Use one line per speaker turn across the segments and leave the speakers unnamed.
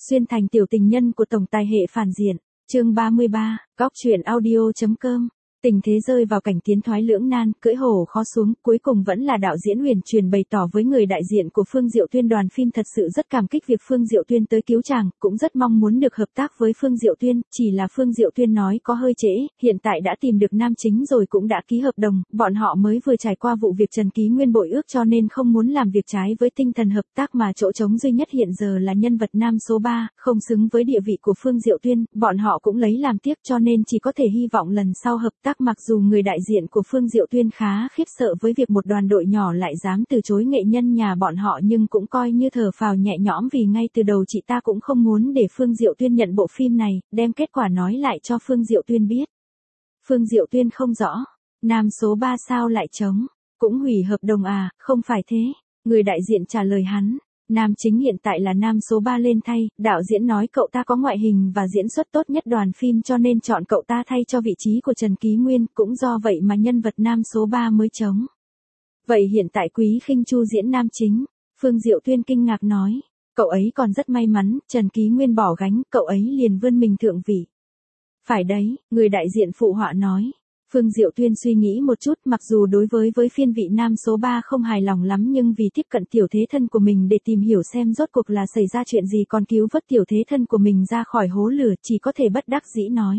Xuyên thành tiểu tình nhân của tổng tài hệ phản diện. Chương 33, Góc truyện audio.com. Tình thế rơi vào cảnh tiến thoái lưỡng nan, cưỡi hổ khó xuống, cuối cùng vẫn là đạo diễn huyền truyền bày tỏ với người đại diện của Phương Diệu Tuyên đoàn phim thật sự rất cảm kích việc Phương Diệu Tuyên tới cứu chàng, cũng rất mong muốn được hợp tác với Phương Diệu Tuyên, chỉ là Phương Diệu Tuyên nói có hơi trễ, hiện tại đã tìm được nam chính rồi cũng đã ký hợp đồng, bọn họ mới vừa trải qua vụ việc Trần Ký Nguyên bội ước cho nên không muốn làm việc trái với tinh thần hợp tác mà chỗ trống duy nhất hiện giờ là nhân vật nam số 3, không xứng với địa vị của Phương Diệu Tuyên, bọn họ cũng lấy làm tiếc cho nên chỉ có thể hy vọng lần sau hợp tác. Mặc dù người đại diện của Phương Diệu Tuyên khá khiếp sợ với việc một đoàn đội nhỏ lại dám từ chối nghệ nhân nhà bọn họ nhưng cũng coi như thở phào nhẹ nhõm vì ngay từ đầu chị ta cũng không muốn để Phương Diệu Tuyên nhận bộ phim này, đem kết quả nói lại cho Phương Diệu Tuyên biết. Phương Diệu Tuyên không rõ, nam số 3 sao lại trống, cũng hủy hợp đồng à, không phải thế, người đại diện trả lời hắn. Nam chính hiện tại là nam số 3 lên thay, đạo diễn nói cậu ta có ngoại hình và diễn xuất tốt nhất đoàn phim cho nên chọn cậu ta thay cho vị trí của Trần Ký Nguyên, cũng do vậy mà nhân vật nam số 3 mới trống. Vậy hiện tại Quý Khinh Chu diễn nam chính, Phương Diệu Tuyên kinh ngạc nói, cậu ấy còn rất may mắn, Trần Ký Nguyên bỏ gánh, cậu ấy liền vươn mình thượng vị. Phải đấy, người đại diện phụ họa nói. Phương Diệu Tuyên suy nghĩ một chút, mặc dù đối với phiên vị nam số 3 không hài lòng lắm nhưng vì tiếp cận tiểu thế thân của mình để tìm hiểu xem rốt cuộc là xảy ra chuyện gì còn cứu vớt tiểu thế thân của mình ra khỏi hố lửa, chỉ có thể bất đắc dĩ nói.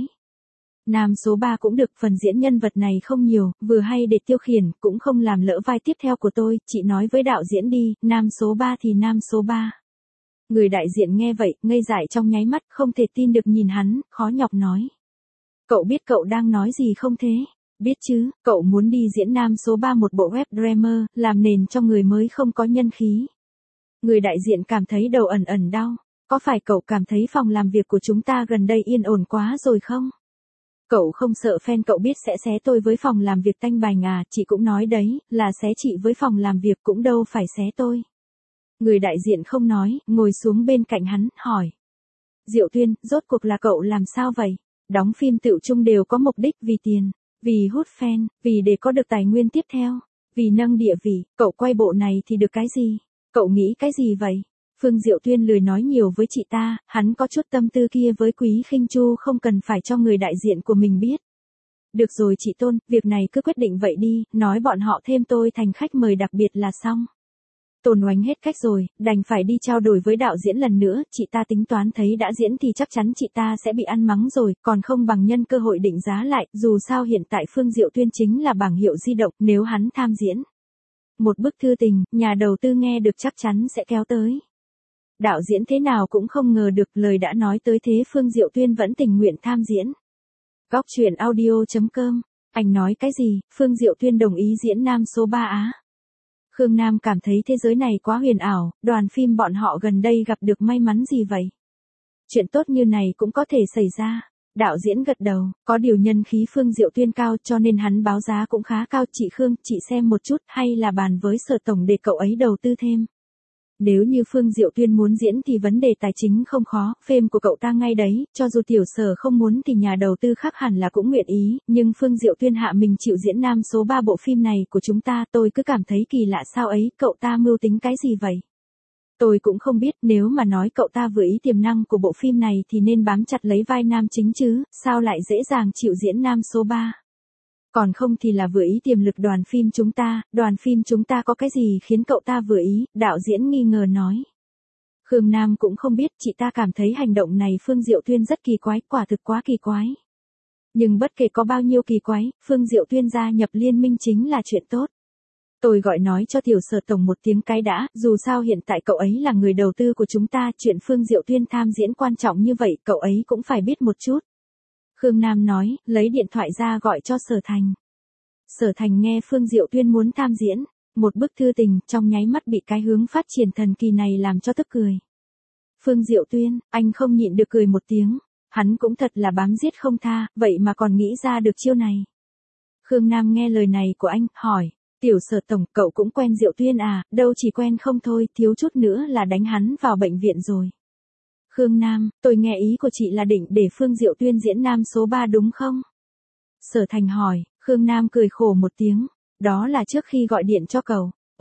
Nam số 3 cũng được, phần diễn nhân vật này không nhiều, vừa hay để tiêu khiển, cũng không làm lỡ vai tiếp theo của tôi, chị nói với đạo diễn đi, nam số 3 thì nam số 3. Người đại diện nghe vậy, ngây dại trong nháy mắt, không thể tin được nhìn hắn, khó nhọc nói. Cậu biết cậu đang nói gì không thế? Biết chứ, cậu muốn đi diễn nam số 3 một bộ web drama, làm nền cho người mới không có nhân khí. Người đại diện cảm thấy đầu ẩn ẩn đau. Có phải cậu cảm thấy phòng làm việc của chúng ta gần đây yên ổn quá rồi không? Cậu không sợ fan cậu biết sẽ xé tôi với phòng làm việc tanh bành à, chị cũng nói đấy, là xé chị với phòng làm việc cũng đâu phải xé tôi. Người đại diện không nói, ngồi xuống bên cạnh hắn, hỏi. Diệu Tuyên, rốt cuộc là cậu làm sao vậy? Đóng phim tựu chung đều có mục đích vì tiền, vì hút fan, vì để có được tài nguyên tiếp theo, vì nâng địa vị, cậu quay bộ này thì được cái gì? Cậu nghĩ cái gì vậy? Phương Diệu Tuyên lười nói nhiều với chị ta, hắn có chút tâm tư kia với Quý Khinh Chu không cần phải cho người đại diện của mình biết. Được rồi chị Tôn, việc này cứ quyết định vậy đi, nói bọn họ thêm tôi thành khách mời đặc biệt là xong. Tôn Oánh hết cách rồi, đành phải đi trao đổi với đạo diễn lần nữa, chị ta tính toán thấy đã diễn thì chắc chắn chị ta sẽ bị ăn mắng rồi, còn không bằng nhân cơ hội định giá lại, dù sao hiện tại Phương Diệu Tuyên chính là bảng hiệu di động, nếu hắn tham diễn. Một bức thư tình, nhà đầu tư nghe được chắc chắn sẽ kéo tới. Đạo diễn thế nào cũng không ngờ được lời đã nói tới thế Phương Diệu Tuyên vẫn tình nguyện tham diễn. Góc truyện audio.com, anh nói cái gì, Phương Diệu Tuyên đồng ý diễn nam số 3 á. Khương Nam cảm thấy thế giới này quá huyền ảo, đoàn phim bọn họ gần đây gặp được may mắn gì vậy? Chuyện tốt như này cũng có thể xảy ra. Đạo diễn gật đầu, có điều nhân khí Phương Diệu Tuyên cao cho nên hắn báo giá cũng khá cao. Chị Khương, chị xem một chút hay là bàn với Sở Tổng để cậu ấy đầu tư thêm. Nếu như Phương Diệu Tuyên muốn diễn thì vấn đề tài chính không khó, phim của cậu ta ngay đấy, cho dù tiểu Sở không muốn thì nhà đầu tư khác hẳn là cũng nguyện ý, nhưng Phương Diệu Tuyên hạ mình chịu diễn nam số 3 bộ phim này của chúng ta, tôi cứ cảm thấy kỳ lạ sao ấy, cậu ta mưu tính cái gì vậy? Tôi cũng không biết, nếu mà nói cậu ta vừa ý tiềm năng của bộ phim này thì nên bám chặt lấy vai nam chính chứ, sao lại dễ dàng chịu diễn nam số 3? Còn không thì là vừa ý tiềm lực đoàn phim chúng ta có cái gì khiến cậu ta vừa ý, đạo diễn nghi ngờ nói. Khương Nam cũng không biết, chị ta cảm thấy hành động này Phương Diệu Tuyên rất kỳ quái, quả thực quá kỳ quái. Nhưng bất kể có bao nhiêu kỳ quái, Phương Diệu Tuyên gia nhập liên minh chính là chuyện tốt. Tôi gọi nói cho tiểu Sở Tổng một tiếng cái đã, dù sao hiện tại cậu ấy là người đầu tư của chúng ta, chuyện Phương Diệu Tuyên tham diễn quan trọng như vậy, cậu ấy cũng phải biết một chút. Khương Nam nói, lấy điện thoại ra gọi cho Sở Thành. Sở Thành nghe Phương Diệu Tuyên muốn tham diễn, một bức thư tình, trong nháy mắt bị cái hướng phát triển thần kỳ này làm cho tức cười. Phương Diệu Tuyên, anh không nhịn được cười một tiếng, hắn cũng thật là bám giết không tha, vậy mà còn nghĩ ra được chiêu này. Khương Nam nghe lời này của anh, hỏi, tiểu Sở Tổng, cậu cũng quen Diệu Tuyên à, đâu chỉ quen không thôi, thiếu chút nữa là đánh hắn vào bệnh viện rồi. Khương Nam, tôi nghe ý của chị là định để Phương Diệu Tuyên diễn nam số 3 đúng không? Sở Thành hỏi, Khương Nam cười khổ một tiếng, đó là trước khi gọi điện cho cậu.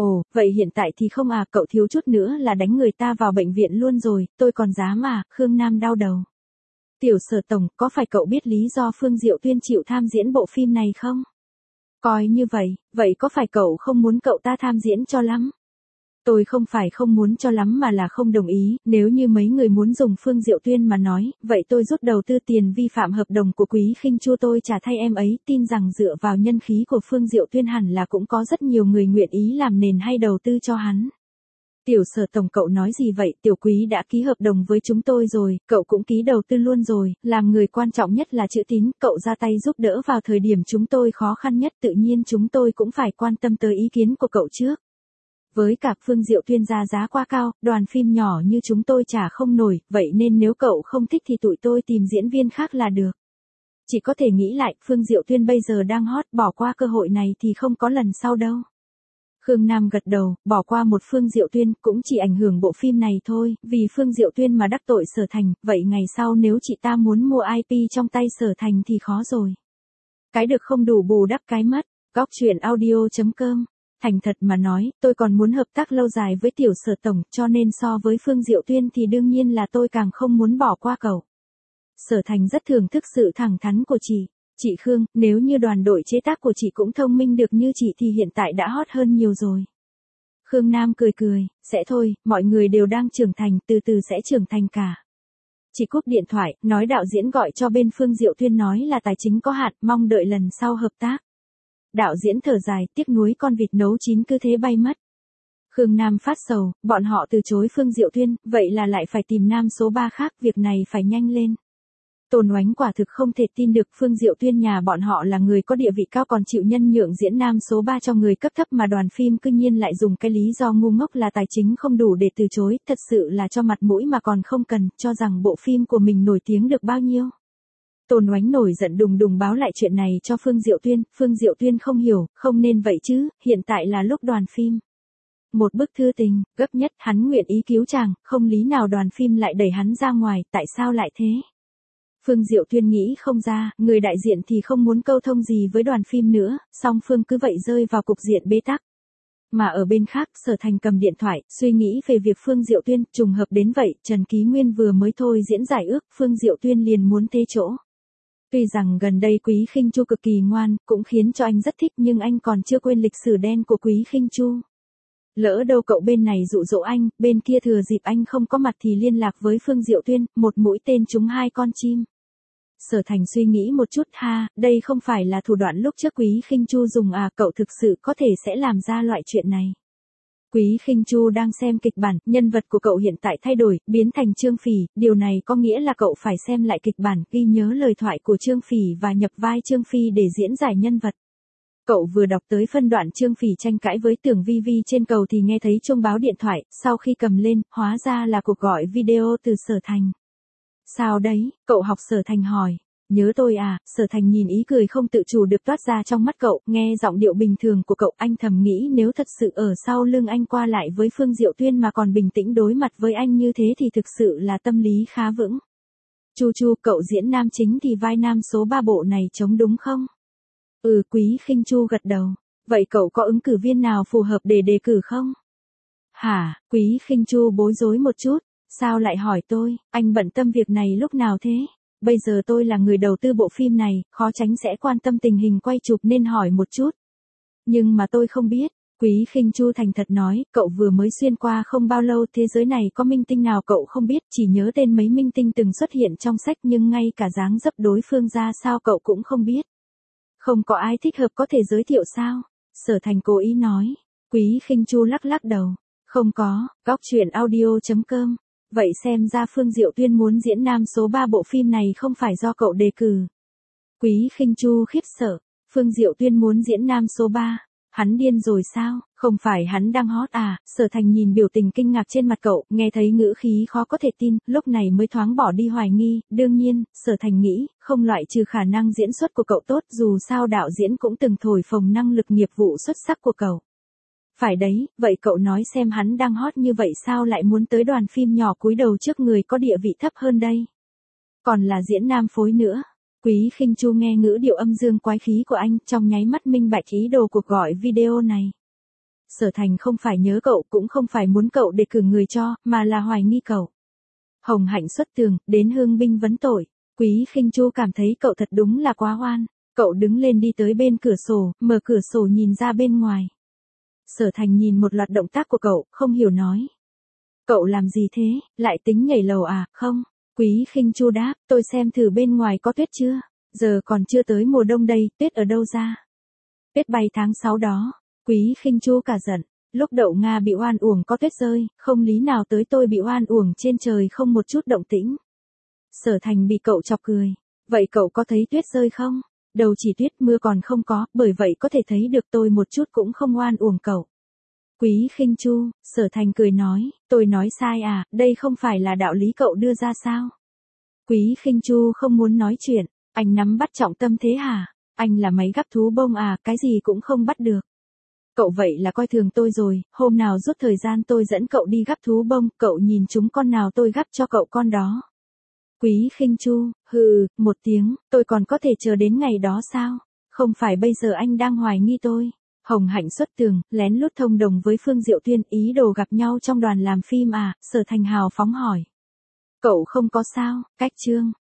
Ồ, vậy hiện tại thì không à, cậu thiếu chút nữa là đánh người ta vào bệnh viện luôn rồi, tôi còn dám à, Khương Nam đau đầu. Tiểu Sở tổng, có phải cậu biết lý do Phương Diệu Tuyên chịu tham diễn bộ phim này không? Coi như vậy có phải cậu không muốn cậu ta tham diễn cho lắm? Tôi không phải không muốn cho lắm mà là không đồng ý, nếu như mấy người muốn dùng Phương Diệu Tuyên mà nói, vậy tôi rút đầu tư tiền vi phạm hợp đồng của Quý Khinh Chu tôi trả thay em ấy, tin rằng dựa vào nhân khí của Phương Diệu Tuyên hẳn là cũng có rất nhiều người nguyện ý làm nền hay đầu tư cho hắn. Tiểu Sở tổng, cậu nói gì vậy, Tiểu Quý đã ký hợp đồng với chúng tôi rồi, cậu cũng ký đầu tư luôn rồi, làm người quan trọng nhất là chữ tín, cậu ra tay giúp đỡ vào thời điểm chúng tôi khó khăn nhất, tự nhiên chúng tôi cũng phải quan tâm tới ý kiến của cậu trước. Với cả Phương Diệu Tuyên ra giá quá cao, đoàn phim nhỏ như chúng tôi trả không nổi, vậy nên nếu cậu không thích thì tụi tôi tìm diễn viên khác là được. Chỉ có thể nghĩ lại, Phương Diệu Tuyên bây giờ đang hot, bỏ qua cơ hội này thì không có lần sau đâu. Khương Nam gật đầu, bỏ qua một Phương Diệu Tuyên cũng chỉ ảnh hưởng bộ phim này thôi, vì Phương Diệu Tuyên mà đắc tội Sở Thành, vậy ngày sau nếu chị ta muốn mua IP trong tay Sở Thành thì khó rồi. Cái được không đủ bù đắp cái mất, góc truyện audio.com. Thành thật mà nói, tôi còn muốn hợp tác lâu dài với Tiểu Sở tổng, cho nên so với Phương Diệu Tuyên thì đương nhiên là tôi càng không muốn bỏ qua cậu. Sở Thành rất thưởng thức sự thẳng thắn của chị. Chị Khương, nếu như đoàn đội chế tác của chị cũng thông minh được như chị thì hiện tại đã hot hơn nhiều rồi. Khương Nam cười, sẽ thôi, mọi người đều đang trưởng thành, từ từ sẽ trưởng thành cả. Chị cúp điện thoại, nói đạo diễn gọi cho bên Phương Diệu Tuyên nói là tài chính có hạn, mong đợi lần sau hợp tác. Đạo diễn thở dài, tiếc nuối con vịt nấu chín cứ thế bay mất. Khương Nam phát sầu, bọn họ từ chối Phương Diệu Tuyên, vậy là lại phải tìm nam số 3 khác, việc này phải nhanh lên. Tôn Oánh quả thực không thể tin được Phương Diệu Tuyên nhà bọn họ là người có địa vị cao còn chịu nhân nhượng diễn nam số 3 cho người cấp thấp mà đoàn phim cư nhiên lại dùng cái lý do ngu ngốc là tài chính không đủ để từ chối, thật sự là cho mặt mũi mà còn không cần, cho rằng bộ phim của mình nổi tiếng được bao nhiêu. Tôn Oánh nổi giận đùng đùng báo lại chuyện này cho Phương Diệu Tuyên không hiểu, không nên vậy chứ, hiện tại là lúc đoàn phim. Một bức thư tình, gấp nhất, hắn nguyện ý cứu chàng, không lý nào đoàn phim lại đẩy hắn ra ngoài, tại sao lại thế? Phương Diệu Tuyên nghĩ không ra, người đại diện thì không muốn câu thông gì với đoàn phim nữa, song Phương cứ vậy rơi vào cục diện bế tắc. Mà ở bên khác, Sở Thành cầm điện thoại, suy nghĩ về việc Phương Diệu Tuyên, trùng hợp đến vậy, Trần Ký Nguyên vừa mới thôi diễn giải ước, Phương Diệu Tuyên liền muốn thế chỗ. Tuy rằng gần đây Quý Khinh Chu cực kỳ ngoan, cũng khiến cho anh rất thích nhưng anh còn chưa quên lịch sử đen của Quý Khinh Chu. Lỡ đâu cậu bên này dụ dỗ anh, bên kia thừa dịp anh không có mặt thì liên lạc với Phương Diệu Tuyên, một mũi tên trúng hai con chim. Sở Thành suy nghĩ một chút, đây không phải là thủ đoạn lúc trước Quý Khinh Chu dùng à, cậu thực sự có thể sẽ làm ra loại chuyện này. Quý Khinh Chu đang xem kịch bản, nhân vật của cậu hiện tại thay đổi, biến thành Trương Phỉ, điều này có nghĩa là cậu phải xem lại kịch bản, ghi nhớ lời thoại của Trương Phỉ và nhập vai Trương Phi để diễn giải nhân vật. Cậu vừa đọc tới phân đoạn Trương Phỉ tranh cãi với Tưởng Vi Vi trên cầu thì nghe thấy chuông báo điện thoại, sau khi cầm lên, hóa ra là cuộc gọi video từ Sở Thành. Sao đấy, cậu học Sở Thành hỏi. Nhớ tôi à, Sở Thành nhìn ý cười không tự chủ được toát ra trong mắt cậu, nghe giọng điệu bình thường của cậu, anh thầm nghĩ nếu thật sự ở sau lưng anh qua lại với Phương Diệu Tuyên mà còn bình tĩnh đối mặt với anh như thế thì thực sự là tâm lý khá vững. Chu, cậu diễn nam chính thì vai nam số 3 bộ này trống đúng không? Quý Khinh Chu gật đầu. Vậy cậu có ứng cử viên nào phù hợp để đề cử không? Hả, Quý Khinh Chu bối rối một chút. Sao lại hỏi tôi, anh bận tâm việc này lúc nào thế? Bây giờ tôi là người đầu tư bộ phim này, khó tránh sẽ quan tâm tình hình quay chụp nên hỏi một chút. Nhưng mà tôi không biết, Quý Khinh Chu thành thật nói, cậu vừa mới xuyên qua không bao lâu, thế giới này có minh tinh nào cậu không biết, chỉ nhớ tên mấy minh tinh từng xuất hiện trong sách nhưng ngay cả dáng dấp đối phương ra sao cậu cũng không biết. Không có ai thích hợp có thể giới thiệu sao? Sở Thành cố ý nói. Quý Khinh Chu lắc đầu. Không có, góc truyện audio.com. Vậy xem ra Phương Diệu Tuyên muốn diễn nam số 3 bộ phim này không phải do cậu đề cử. Quý Khinh Chu khiếp sợ. Phương Diệu Tuyên muốn diễn nam số 3. Hắn điên rồi sao? Không phải hắn đang hot à? Sở Thành nhìn biểu tình kinh ngạc trên mặt cậu, nghe thấy ngữ khí khó có thể tin, lúc này mới thoáng bỏ đi hoài nghi. Đương nhiên, Sở Thành nghĩ, không loại trừ khả năng diễn xuất của cậu tốt, dù sao đạo diễn cũng từng thổi phồng năng lực nghiệp vụ xuất sắc của cậu. Phải đấy, vậy cậu nói xem hắn đang hot như vậy sao lại muốn tới đoàn phim nhỏ cúi đầu trước người có địa vị thấp hơn đây? Còn là diễn nam phối nữa. Quý Khinh Chu nghe ngữ điệu âm dương quái khí của anh, trong nháy mắt minh bạch ý đồ cuộc gọi video này. Sở Thành không phải nhớ cậu cũng không phải muốn cậu đề cử người cho, mà là hoài nghi cậu. Hồng Hạnh xuất tường, đến hương binh vấn tội. Quý Khinh Chu cảm thấy cậu thật đúng là quá oan. Cậu đứng lên đi tới bên cửa sổ, mở cửa sổ nhìn ra bên ngoài. Sở Thành nhìn một loạt động tác của cậu, không hiểu nói. Cậu làm gì thế, lại tính nhảy lầu à, không? Quý Khinh Chu đáp, tôi xem thử bên ngoài có tuyết chưa? Giờ còn chưa tới mùa đông đây, tuyết ở đâu ra? Tuyết bay tháng 6 đó. Quý Khinh Chu cả giận. Lúc Đậu Nga bị oan uổng có tuyết rơi, không lý nào tới tôi bị oan uổng trên trời không một chút động tĩnh. Sở Thành bị cậu chọc cười. Vậy cậu có thấy tuyết rơi không? Đâu chỉ tuyết, mưa còn không có, bởi vậy có thể thấy được tôi một chút cũng không oan uổng cậu. Quý Khinh Chu, Sở Thành cười nói, tôi nói sai à, đây không phải là đạo lý cậu đưa ra sao? Quý Khinh Chu không muốn nói chuyện, anh nắm bắt trọng tâm thế hả? Anh là máy gắp thú bông à, cái gì cũng không bắt được. Cậu vậy là coi thường tôi rồi, hôm nào rút thời gian tôi dẫn cậu đi gắp thú bông, cậu nhìn chúng con nào tôi gắp cho cậu con đó. Quý Khinh Chu, hừ, một tiếng, tôi còn có thể chờ đến ngày đó sao? Không phải bây giờ anh đang hoài nghi tôi. Hồng Hạnh xuất tường, lén lút thông đồng với Phương Diệu Tuyên, ý đồ gặp nhau trong đoàn làm phim à, Sở Thành hào phóng hỏi. Cậu không có sao, cách chương.